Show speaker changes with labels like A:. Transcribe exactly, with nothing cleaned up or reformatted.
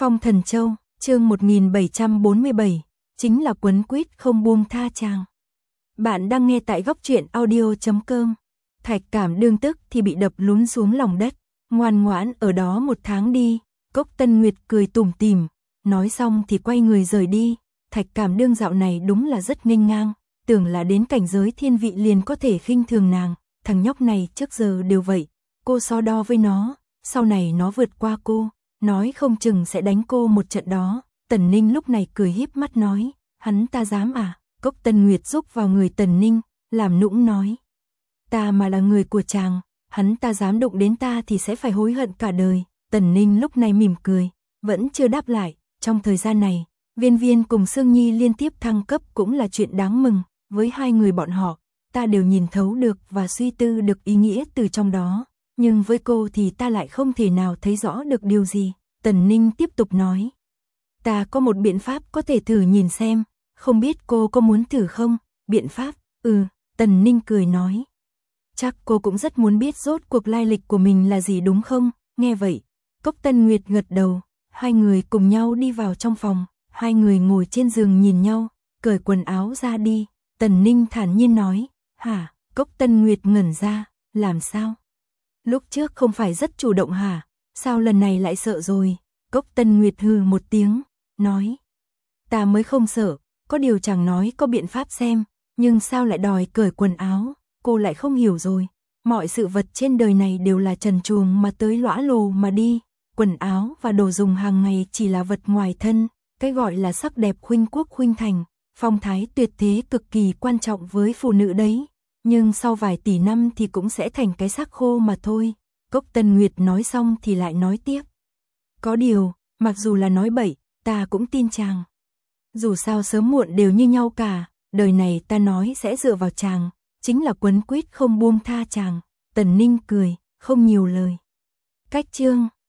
A: Phong Thần Châu, chương một nghìn bảy trăm bốn mươi bảy, chính là quấn quýt không buông tha chàng. Bạn đang nghe tại góc truyện audio chấm com. Thạch Cảm đương tức thì bị đập lún xuống lòng đất, ngoan ngoãn ở đó một tháng đi. Cốc Tân Nguyệt cười tủm tỉm, nói xong thì quay người rời đi. Thạch Cảm đương dạo này đúng là rất nghênh ngang, tưởng là đến cảnh giới thiên vị liền có thể khinh thường nàng, thằng nhóc này trước giờ đều vậy, cô so đo với nó, sau này nó vượt qua cô, nói không chừng sẽ đánh cô một trận đó. Tần Ninh lúc này cười híp mắt nói, hắn ta dám à? Cốc Tân Nguyệt rúc vào người Tần Ninh, làm nũng nói, ta mà là người của chàng, hắn ta dám đụng đến ta thì sẽ phải hối hận cả đời. Tần Ninh lúc này mỉm cười, vẫn chưa đáp lại. Trong thời gian này, Viên Viên cùng Sương Nhi liên tiếp thăng cấp cũng là chuyện đáng mừng, với hai người bọn họ, ta đều nhìn thấu được và suy tư được ý nghĩa từ trong đó, nhưng với cô thì ta lại không thể nào thấy rõ được điều gì. Tần Ninh tiếp tục nói, ta có một biện pháp có thể thử nhìn xem, không biết cô có muốn thử không? Biện pháp? Ừ, Tần Ninh cười nói, chắc cô cũng rất muốn biết rốt cuộc lai lịch của mình là gì đúng không? Nghe vậy, Cốc Tân Nguyệt gật đầu, hai người cùng nhau đi vào trong phòng, hai người ngồi trên giường nhìn nhau, cởi quần áo ra đi. Tần Ninh thản nhiên nói, hả? Cốc Tân Nguyệt ngẩn ra, làm sao? Lúc trước không phải rất chủ động hả? Sao lần này lại sợ rồi? Cốc Tân Nguyệt hừ một tiếng, nói, ta mới không sợ, có điều chẳng nói có biện pháp xem, nhưng sao lại đòi cởi quần áo? Cô lại không hiểu rồi, mọi sự vật trên đời này đều là trần truồng mà tới lõa lồ mà đi, quần áo và đồ dùng hàng ngày chỉ là vật ngoài thân, cái gọi là sắc đẹp khuynh quốc khuynh thành, phong thái tuyệt thế cực kỳ quan trọng với phụ nữ đấy, nhưng sau vài tỷ năm thì cũng sẽ thành cái xác khô mà thôi. Cốc Tân Nguyệt nói xong thì lại nói tiếp, có điều, mặc dù là nói bậy, ta cũng tin chàng. Dù sao sớm muộn đều như nhau cả, đời này ta nói sẽ dựa vào chàng, chính là quấn quýt không buông tha chàng. Tần Ninh cười, không nhiều lời. Cách chương